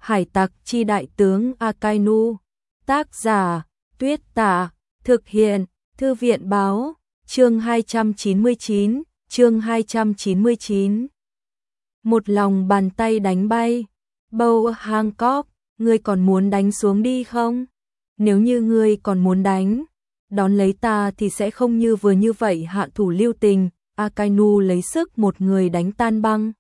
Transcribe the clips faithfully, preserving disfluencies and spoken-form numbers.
Hải tặc chi đại tướng Akainu. Tác giả Tuyết Tả. Thực hiện Thư viện báo. Chương hai trăm chín mươi chín. Chương hai trăm chín mươi chín. Một lòng bàn tay đánh bay. Bow Hancock, ngươi còn muốn đánh xuống đi không? Nếu như ngươi còn muốn đánh, đón lấy ta thì sẽ không như vừa như vậy hạ thủ lưu tình. Akainu lấy sức một người đánh tan băng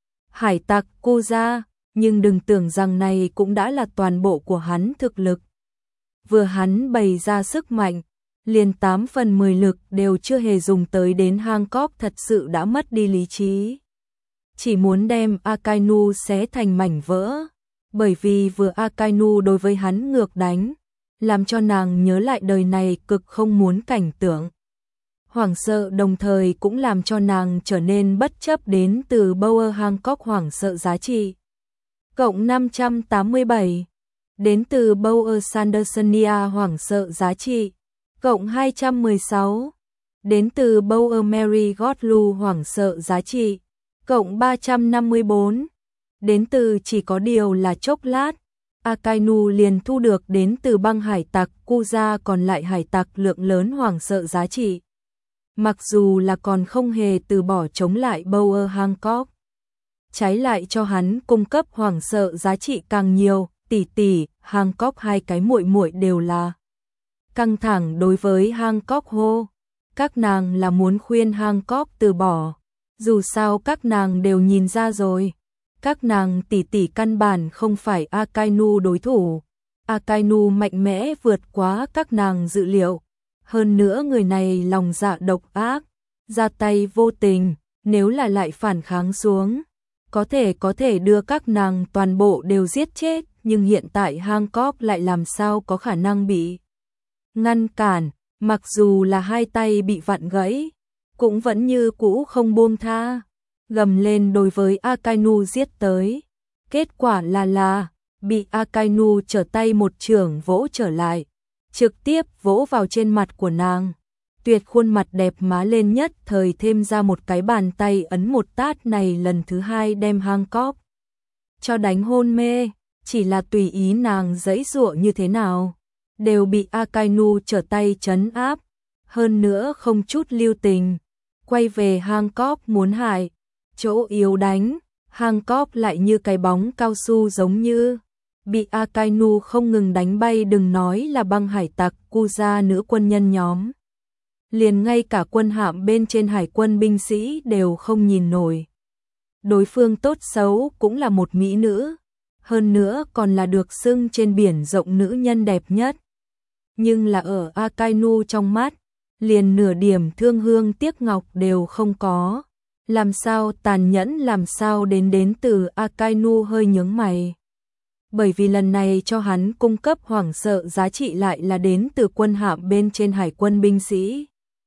hải tặc Kuja, nhưng đừng tưởng rằng này cũng đã là toàn bộ của hắn thực lực. Vừa hắn bày ra sức mạnh, liền tám phần mười lực đều chưa hề dùng tới đến Hancock thật sự đã mất đi lý trí. Chỉ muốn đem Akainu xé thành mảnh vỡ, bởi vì vừa Akainu đối với hắn ngược đánh, làm cho nàng nhớ lại đời này cực không muốn cảnh tượng. Hoảng sợ đồng thời cũng làm cho nàng trở nên bất chấp đến từ Bower Hancock hoảng sợ giá trị. Cộng năm trăm tám mươi bảy. Đến từ Bower Sandersonia hoảng sợ giá trị. Cộng hai trăm mười sáu. Đến từ Bower Mary Godlu hoảng sợ giá trị. Cộng ba trăm năm mươi bốn. Đến từ chỉ có điều là chốc lát, Akainu liền thu được đến từ băng hải tặc Kuja còn lại hải tặc lượng lớn hoảng sợ giá trị. Mặc dù là còn không hề từ bỏ chống lại Bower Hancock, trái lại cho hắn cung cấp hoảng sợ giá trị càng nhiều. Tỷ tỷ, Hancock hai cái muội muội đều là căng thẳng đối với Hancock hô. Các nàng là muốn khuyên Hancock từ bỏ. Dù sao các nàng đều nhìn ra rồi. Các nàng tỷ tỷ căn bản không phải Akainu đối thủ. Akainu mạnh mẽ vượt quá các nàng dự liệu. Hơn nữa người này lòng dạ độc ác, ra tay vô tình, nếu là lại phản kháng xuống, có thể có thể đưa các nàng toàn bộ đều giết chết, nhưng hiện tại Hancock lại làm sao có khả năng bị ngăn cản, mặc dù là hai tay bị vặn gãy, cũng vẫn như cũ không buông tha, gầm lên đối với Akainu giết tới. Kết quả là là, bị Akainu trở tay một chưởng vỗ trở lại, trực tiếp vỗ vào trên mặt của nàng. Tuyệt khuôn mặt đẹp má lên nhất thời thêm ra một cái bàn tay ấn một tát này lần thứ hai đem Hancock cho đánh hôn mê, chỉ là tùy ý nàng giãy giụa như thế nào, đều bị Akainu trở tay trấn áp, hơn nữa không chút lưu tình, quay về Hancock muốn hại, chỗ yếu đánh, Hancock lại như cái bóng cao su giống như bị Akainu không ngừng đánh bay, đừng nói là băng hải tặc Kuja nữ quân nhân nhóm. Liền ngay cả quân hạm bên trên hải quân binh sĩ đều không nhìn nổi. Đối phương tốt xấu cũng là một mỹ nữ, hơn nữa còn là được xưng trên biển rộng nữ nhân đẹp nhất. Nhưng là ở Akainu trong mắt, liền nửa điểm thương hương tiếc ngọc đều không có. Làm sao tàn nhẫn, làm sao đến đến từ Akainu hơi nhướng mày. Bởi vì lần này cho hắn cung cấp hoảng sợ giá trị lại là đến từ quân hạm bên trên hải quân binh sĩ.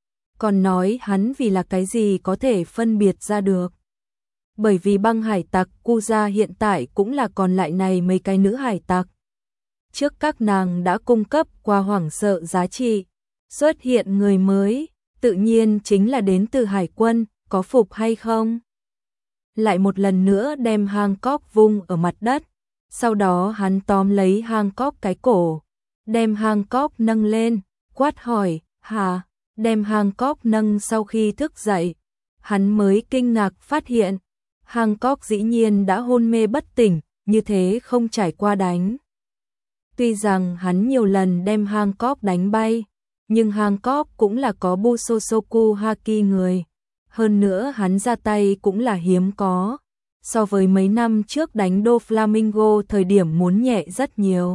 Còn nói hắn vì là cái gì có thể phân biệt ra được. Bởi vì băng hải tặc Kuja hiện tại cũng là còn lại này mấy cái nữ hải tặc. Trước các nàng đã cung cấp qua hoảng sợ giá trị, xuất hiện người mới, tự nhiên chính là đến từ hải quân, có phục hay không? Lại một lần nữa đem Hancock vung ở mặt đất. Sau đó hắn tóm lấy Hancock cái cổ, đem Hancock nâng lên, quát hỏi, hả, đem Hancock nâng. Sau khi thức dậy, hắn mới kinh ngạc phát hiện, Hancock dĩ nhiên đã hôn mê bất tỉnh, như thế không trải qua đánh. Tuy rằng hắn nhiều lần đem Hancock đánh bay, nhưng Hancock cũng là có Busosoku Haki người, hơn nữa hắn ra tay cũng là hiếm có. So với mấy năm trước đánh Do Flamingo thời điểm muốn nhẹ rất nhiều.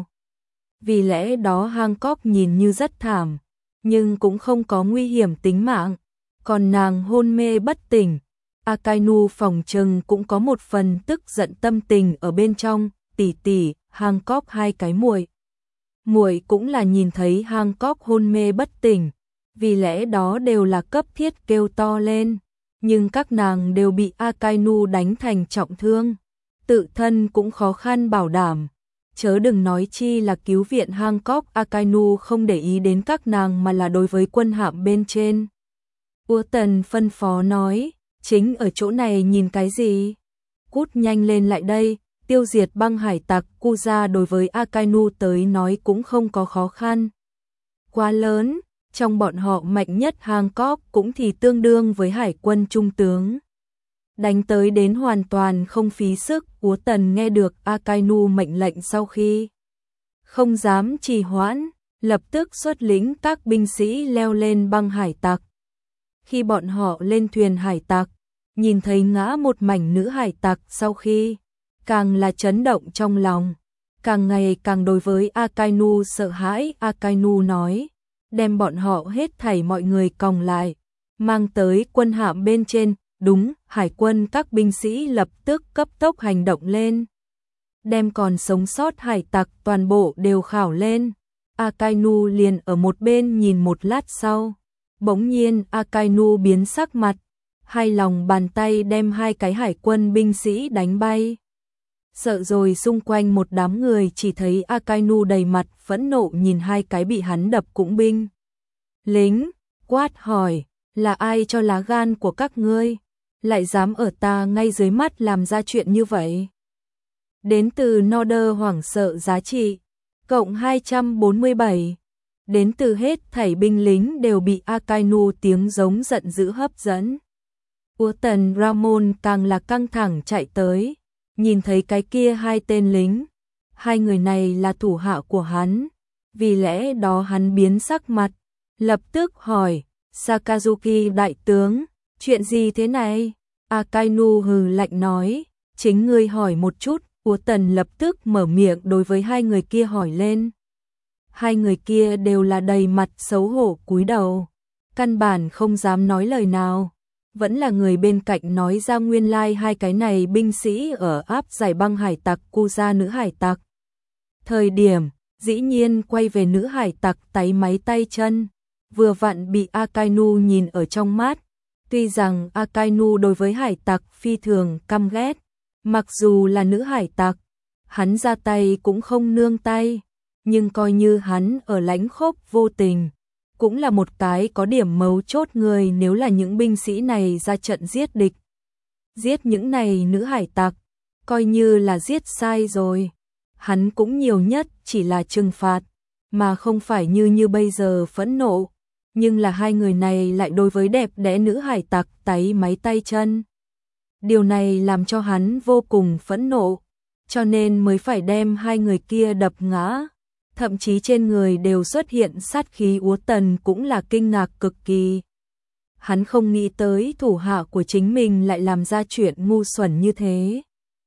Vì lẽ đó Hancock nhìn như rất thảm, nhưng cũng không có nguy hiểm tính mạng. Còn nàng hôn mê bất tỉnh, Akainu phòng trừng cũng có một phần tức giận tâm tình ở bên trong. Tỷ tỷ, Hancock hai cái muội muội cũng là nhìn thấy Hancock hôn mê bất tỉnh, vì lẽ đó đều là cấp thiết kêu to lên. Nhưng các nàng đều bị Akainu đánh thành trọng thương, tự thân cũng khó khăn bảo đảm, chớ đừng nói chi là cứu viện Hancock. Akainu không để ý đến các nàng mà là đối với quân hạm bên trên. Ua Tần phân phó nói, chính ở chỗ này nhìn cái gì? Cút nhanh lên lại đây, tiêu diệt băng hải tặc Kuja đối với Akainu tới nói cũng không có khó khăn quá lớn, trong bọn họ mạnh nhất Hancock cũng thì tương đương với hải quân trung tướng. Đánh tới đến hoàn toàn không phí sức, Úa Tần nghe được Akainu mệnh lệnh sau khi không dám trì hoãn, lập tức xuất lĩnh các binh sĩ leo lên băng hải tặc. Khi bọn họ lên thuyền hải tặc, nhìn thấy ngã một mảnh nữ hải tặc sau khi, càng là chấn động trong lòng, càng ngày càng đối với Akainu sợ hãi. Akainu nói, đem bọn họ hết thảy mọi người còng lại, mang tới quân hạm bên trên. Đúng, hải quân các binh sĩ lập tức cấp tốc hành động lên, đem còn sống sót hải tặc toàn bộ đều khảo lên. Akainu liền ở một bên nhìn một lát sau, bỗng nhiên Akainu biến sắc mặt, hai lòng bàn tay đem hai cái hải quân binh sĩ đánh bay. Sợ rồi xung quanh một đám người chỉ thấy Akainu đầy mặt phẫn nộ nhìn hai cái bị hắn đập cũng binh lính, quát hỏi, là ai cho lá gan của các ngươi, lại dám ở ta ngay dưới mắt làm ra chuyện như vậy. Đến từ Norder hoảng sợ giá trị, cộng hai trăm bốn mươi bảy. Đến từ hết thảy binh lính đều bị Akainu tiếng giống giận dữ hấp dẫn. Úa Tần Ramon càng là căng thẳng chạy tới, nhìn thấy cái kia hai tên lính, hai người này là thủ hạ của hắn, vì lẽ đó hắn biến sắc mặt, lập tức hỏi, Sakazuki đại tướng, chuyện gì thế này? Akainu hừ lạnh nói, chính ngươi hỏi một chút. Úa Tần lập tức mở miệng đối với hai người kia hỏi lên. Hai người kia đều là đầy mặt xấu hổ cúi đầu, căn bản không dám nói lời nào. Vẫn là người bên cạnh nói ra nguyên lai like hai cái này binh sĩ ở áp giải băng hải tặc Kuja nữ hải tặc. Thời điểm, dĩ nhiên quay về nữ hải tặc táy máy tay chân, vừa vặn bị Akainu nhìn ở trong mắt. Tuy rằng Akainu đối với hải tặc phi thường căm ghét, mặc dù là nữ hải tặc, hắn ra tay cũng không nương tay, nhưng coi như hắn ở lãnh khốc vô tình, cũng là một cái có điểm mấu chốt người. Nếu là những binh sĩ này ra trận giết địch, giết những này nữ hải tặc, coi như là giết sai rồi, hắn cũng nhiều nhất chỉ là trừng phạt, mà không phải như như bây giờ phẫn nộ. Nhưng là hai người này lại đối với đẹp đẽ nữ hải tặc táy máy tay chân. Điều này làm cho hắn vô cùng phẫn nộ, cho nên mới phải đem hai người kia đập ngã, thậm chí trên người đều xuất hiện sát khí. Úa Tần cũng là kinh ngạc cực kỳ. Hắn không nghĩ tới thủ hạ của chính mình lại làm ra chuyện ngu xuẩn như thế.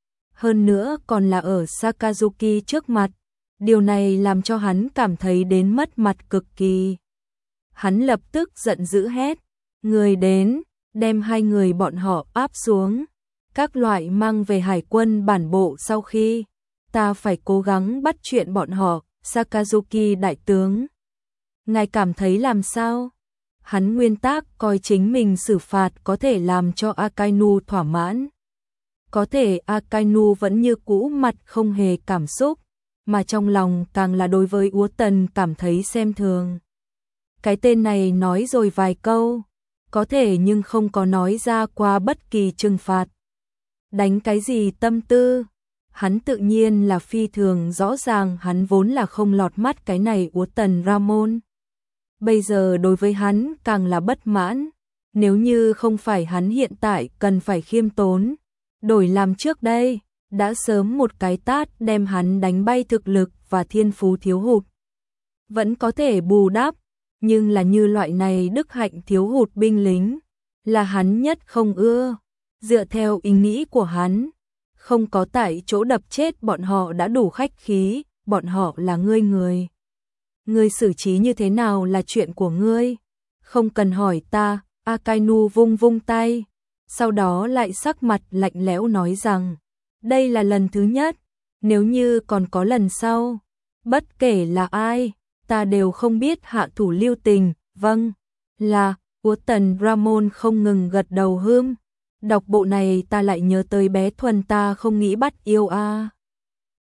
Hơn nữa còn là ở Sakazuki trước mặt, điều này làm cho hắn cảm thấy đến mất mặt cực kỳ. Hắn lập tức giận dữ hét, người đến, đem hai người bọn họ áp xuống, các loại mang về hải quân bản bộ. Sau khi ta phải cố gắng bắt chuyện bọn họ. Sakazuki đại tướng, ngài cảm thấy làm sao? Hắn nguyên tắc coi chính mình xử phạt có thể làm cho Akainu thỏa mãn. Có thể Akainu vẫn như cũ mặt không hề cảm xúc, mà trong lòng càng là đối với Úa Tần cảm thấy xem thường. Cái tên này nói rồi vài câu, có thể nhưng không có nói ra qua bất kỳ trừng phạt. Đánh cái gì tâm tư? Hắn tự nhiên là phi thường rõ ràng hắn vốn là không lọt mắt cái này Úa Tần Ramon. Bây giờ đối với hắn càng là bất mãn, nếu như không phải hắn hiện tại cần phải khiêm tốn, đổi làm trước đây, đã sớm một cái tát đem hắn đánh bay. Thực lực và thiên phú thiếu hụt vẫn có thể bù đắp, nhưng là như loại này đức hạnh thiếu hụt binh lính, là hắn nhất không ưa. Dựa theo ý nghĩ của hắn, không có tại chỗ đập chết bọn họ đã đủ khách khí, bọn họ là ngươi người. Ngươi xử trí như thế nào là chuyện của ngươi, không cần hỏi ta. Akainu vung vung tay, sau đó lại sắc mặt lạnh lẽo nói rằng, đây là lần thứ nhất, nếu như còn có lần sau, bất kể là ai, ta đều không biết hạ thủ lưu tình. Vâng, là. Úa Tần Ramon không ngừng gật đầu hưm. Đọc bộ này ta lại nhớ tới bé Thuần ta không nghĩ bắt yêu a. À.